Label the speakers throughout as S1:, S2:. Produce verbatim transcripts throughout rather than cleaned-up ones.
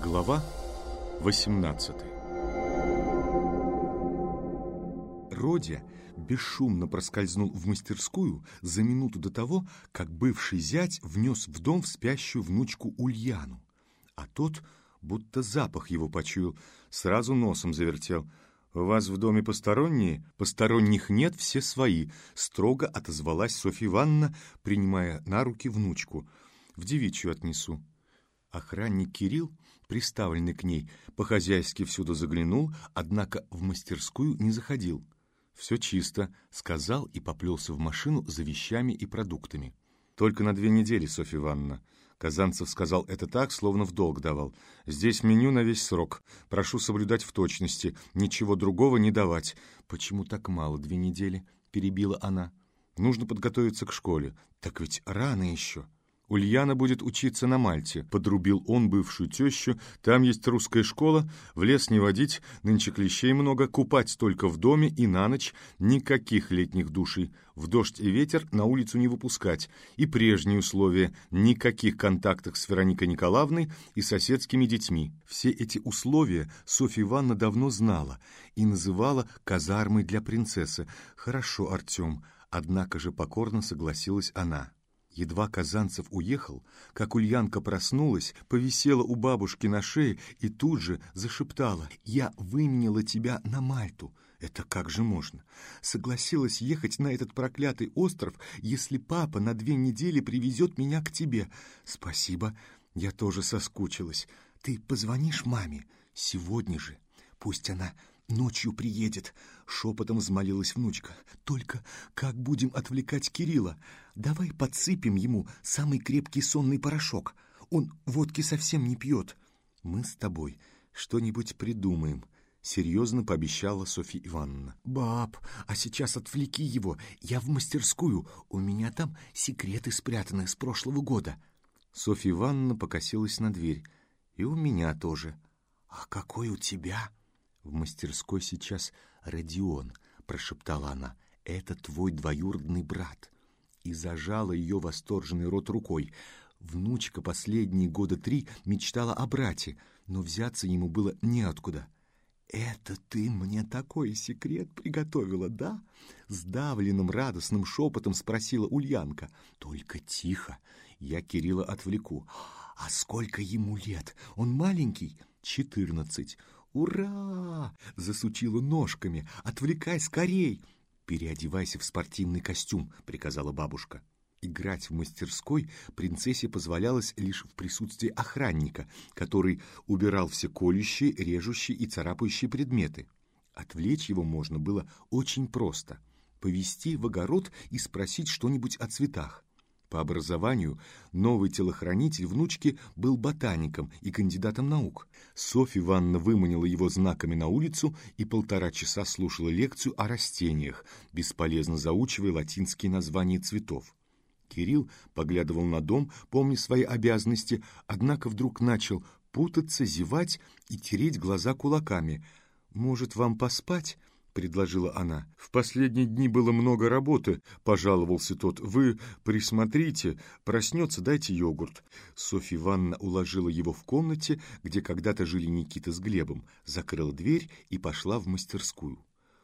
S1: Глава восемнадцатая. Родя бесшумно проскользнул в мастерскую за минуту до того, как бывший зять внес в дом в спящую внучку Ульяну. А тот, будто запах его почуял, сразу носом завертел. «У вас в доме посторонние?» «Посторонних нет, все свои», — строго отозвалась Софья Ивановна, принимая на руки внучку. «В девичью отнесу». Охранник Кирилл, приставленный к ней, по-хозяйски всюду заглянул, однако в мастерскую не заходил. «Все чисто», — сказал и поплелся в машину за вещами и продуктами. «Только на две недели, Софья Ивановна». Казанцев сказал это так, словно в долг давал. «Здесь меню на весь срок. Прошу соблюдать в точности, ничего другого не давать». «Почему так мало, две недели?» — перебила она. «Нужно подготовиться к школе». «Так ведь рано еще». «Ульяна будет учиться на Мальте», — подрубил он бывшую тещу. «Там есть русская школа, в лес не водить, нынче клещей много, купать только в доме и на ночь, никаких летних душей, в дождь и ветер на улицу не выпускать. И прежние условия — никаких контактов с Вероникой Николаевной и соседскими детьми». Все эти условия Софья Ивановна давно знала и называла казармой для принцессы. «Хорошо, Артем», однако же покорно согласилась она. Едва Казанцев уехал, как Ульянка проснулась, повисела у бабушки на шее и тут же зашептала: «Я выменила тебя на Мальту». Это как же можно? Согласилась ехать на этот проклятый остров, если папа на две недели привезет меня к тебе. Спасибо, я тоже соскучилась. Ты позвонишь маме? Сегодня же. Пусть она ночью приедет, шепотом взмолилась внучка. Только как будем отвлекать Кирилла? Давай подсыпем ему самый крепкий сонный порошок. Он водки совсем не пьет. Мы с тобой что-нибудь придумаем, серьезно пообещала Софья Ивановна. Баб, а сейчас отвлеки его. Я в мастерскую. У меня там секреты спрятаны с прошлого года. Софья Ивановна покосилась на дверь. И у меня тоже. А какой у тебя? «В мастерской сейчас Родион», — прошептала она. «Это твой двоюродный брат». И зажала ее восторженный рот рукой. Внучка последние года три мечтала о брате, но взяться ему было неоткуда. «Это ты мне такой секрет приготовила, да?» Сдавленным радостным шепотом спросила Ульянка. «Только тихо, я Кирилла отвлеку». «А сколько ему лет? Он маленький?» «Четырнадцать». «Ура!» — засучила ножками. «Отвлекай скорей!» «Переодевайся в спортивный костюм», — приказала бабушка. Играть в мастерской принцессе позволялось лишь в присутствии охранника, который убирал все колющие, режущие и царапающие предметы. Отвлечь его можно было очень просто. Повести в огород и спросить что-нибудь о цветах. По образованию новый телохранитель внучки был ботаником и кандидатом наук. Софья Ивановна выманила его знаками на улицу и полтора часа слушала лекцию о растениях, бесполезно заучивая латинские названия цветов. Кирилл поглядывал на дом, помня свои обязанности, однако вдруг начал путаться, зевать и тереть глаза кулаками. «Может, вам поспать?» — предложила она. «В последние дни было много работы», — пожаловался тот. «Вы присмотрите, проснется, дайте йогурт». Софья Ивановна уложила его в комнате, где когда-то жили Никита с Глебом, закрыла дверь и пошла в мастерскую.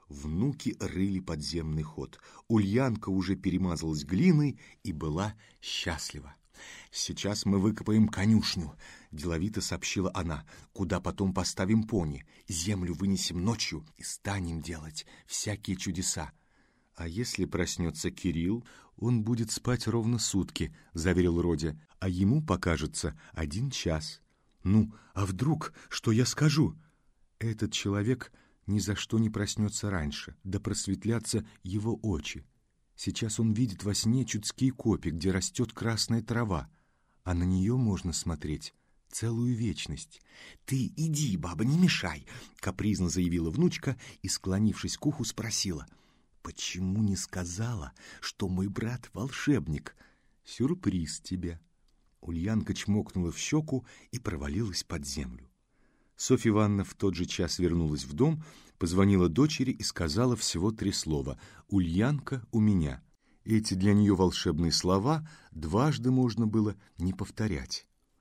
S1: Внуки рыли подземный ход. Ульянка уже перемазалась глиной и была счастлива. «Сейчас мы выкопаем конюшню», — деловито сообщила она, «куда потом поставим пони, землю вынесем ночью и станем делать всякие чудеса». «А если проснется Кирилл, он будет спать ровно сутки», — заверил Родя, «а ему покажется один час». «Ну, а вдруг, что я скажу?» «Этот человек ни за что не проснется раньше, да просветлятся его очи. Сейчас он видит во сне Чудские копи, где растет красная трава, а на нее можно смотреть целую вечность». «Ты иди, баба, не мешай», — капризно заявила внучка и, склонившись к уху, спросила: «Почему не сказала, что мой брат волшебник?» «Сюрприз тебе». Ульянка чмокнула в щеку и провалилась под землю. Софья Ивановна в тот же час вернулась в дом, позвонила дочери и сказала всего три слова: «Ульянка у меня». Эти для нее волшебные слова дважды можно было не повторять.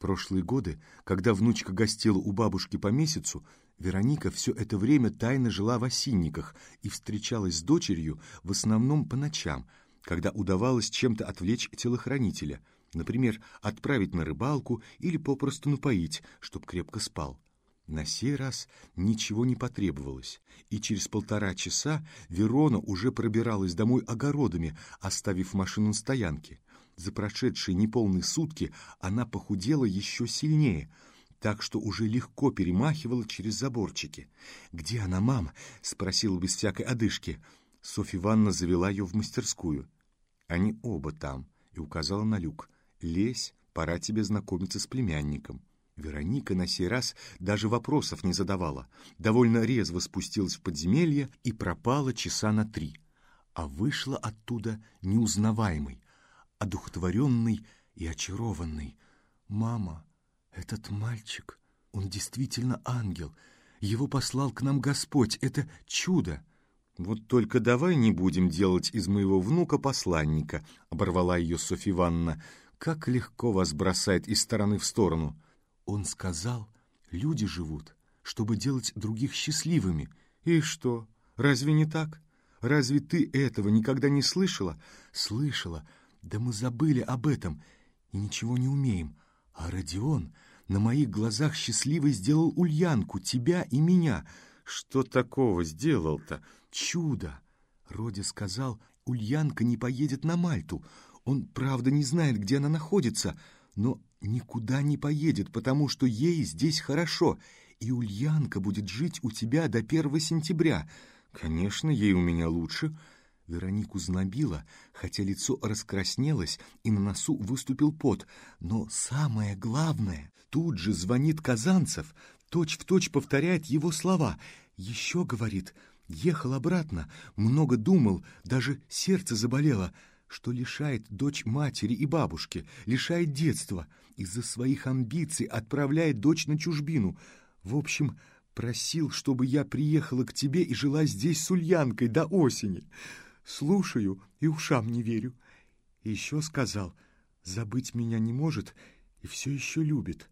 S1: прошлые годы, когда внучка гостила у бабушки по месяцу, Вероника все это время тайно жила в Осинниках и встречалась с дочерью в основном по ночам, когда удавалось чем-то отвлечь телохранителя, например, отправить на рыбалку или попросту напоить, чтоб крепко спал. На сей раз ничего не потребовалось, и через полтора часа Верона уже пробиралась домой огородами, оставив машину на стоянке. За прошедшие неполные сутки она похудела еще сильнее, так что уже легко перемахивала через заборчики. «Где она, мам?» — спросила без всякой одышки. Софья Ивановна завела ее в мастерскую. «Они оба там», — и указала на люк. «Лезь, пора тебе знакомиться с племянником». Вероника на сей раз даже вопросов не задавала, довольно резво спустилась в подземелье и пропала часа на три, а вышла оттуда неузнаваемой, одухотворенный и очарованный. «Мама, этот мальчик, он действительно ангел. Его послал к нам Господь. Это чудо!» «Вот только давай не будем делать из моего внука посланника», — оборвала ее Софья Ивановна. «Как легко вас бросает из стороны в сторону». «Он сказал, люди живут, чтобы делать других счастливыми». «И что? Разве не так? Разве ты этого никогда не слышала?» «Слышала. Да мы забыли об этом и ничего не умеем. А Родион на моих глазах счастливой сделал Ульянку, тебя и меня». «Что такого сделал-то?» «Чудо!» Родя сказал, Ульянка не поедет на Мальту. Он, правда, не знает, где она находится, но никуда не поедет, потому что ей здесь хорошо, и Ульянка будет жить у тебя до первого сентября. Конечно, ей у меня лучше». Веронику знобило, хотя лицо раскраснелось и на носу выступил пот. Но самое главное, тут же звонит Казанцев, точь-в-точь повторяет его слова. Еще, говорит, ехал обратно, много думал, даже сердце заболело, что лишает дочь матери и бабушки, лишает детства, из-за своих амбиций отправляет дочь на чужбину. В общем, просил, чтобы я приехала к тебе и жила здесь с Ульянкой до осени. Слушаю и ушам не верю. И еще сказал, забыть меня не может и все еще любит.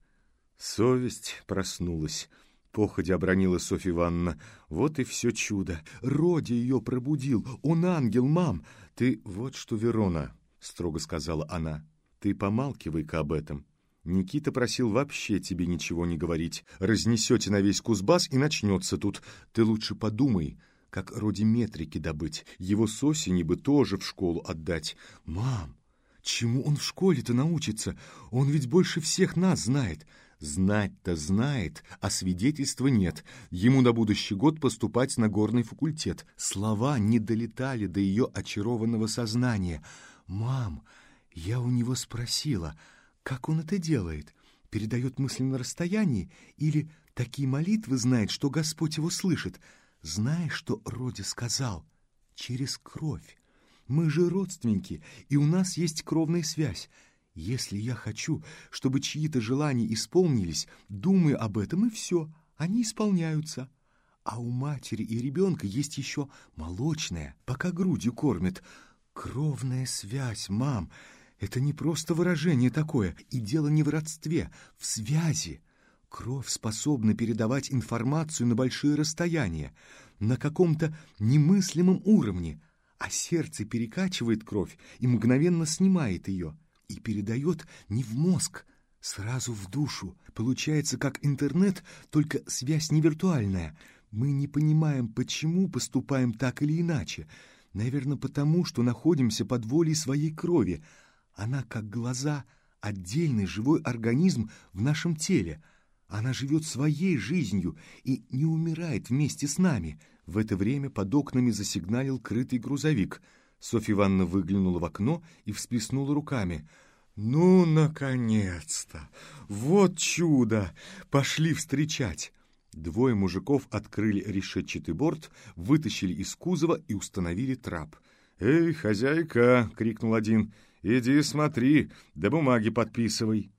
S1: Совесть проснулась. Походя обронила Софья Ивановна. Вот и все чудо. Родя ее пробудил. Он ангел, мам. Ты вот что, Верона, строго сказала она. Ты помалкивай-ка об этом. Никита просил вообще тебе ничего не говорить. Разнесете на весь Кузбасс и начнется тут. Ты лучше подумай, как Роде метрики добыть. Его с осени бы тоже в школу отдать. Мам, чему он в школе-то научится? Он ведь больше всех нас знает. Знать-то знает, а свидетельства нет. Ему на будущий год поступать на горный факультет. Слова не долетали до ее очарованного сознания. «Мам, я у него спросила, как он это делает? Передает мысли на расстоянии? Или такие молитвы знает, что Господь его слышит? Знаешь, что Родя сказал? Через кровь. Мы же родственники, и у нас есть кровная связь. Если я хочу, чтобы чьи-то желания исполнились, думаю об этом, и все, они исполняются. А у матери и ребенка есть еще молочная, пока грудью кормят. Кровная связь, мам, это не просто выражение такое, и дело не в родстве, в связи. Кровь способна передавать информацию на большие расстояния, на каком-то немыслимом уровне, а сердце перекачивает кровь и мгновенно снимает ее. И передает не в мозг, сразу в душу. Получается, как интернет, только связь не виртуальная. Мы не понимаем, почему поступаем так или иначе. Наверное, потому, что находимся под волей своей крови. Она, как глаза, отдельный живой организм в нашем теле. Она живет своей жизнью и не умирает вместе с нами. В это время под окнами засигналил крытый грузовик. Софья Ивановна выглянула в окно и всплеснула руками. «Ну, наконец-то! Вот чудо! Пошли встречать!» Двое мужиков открыли решетчатый борт, вытащили из кузова и установили трап. «Эй, хозяйка!» — крикнул один. «Иди смотри, да бумаги подписывай!»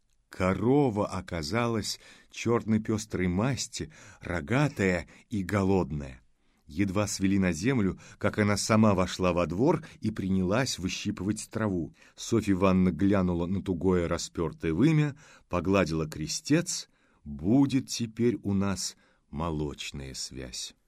S1: Корова оказалась черно-пестрой масти, рогатая и голодная. Едва свели на землю, как она сама вошла во двор и принялась выщипывать траву. Софья Ивановна глянула на тугое распертое вымя, погладила крестец. Будет теперь у нас молочная связь.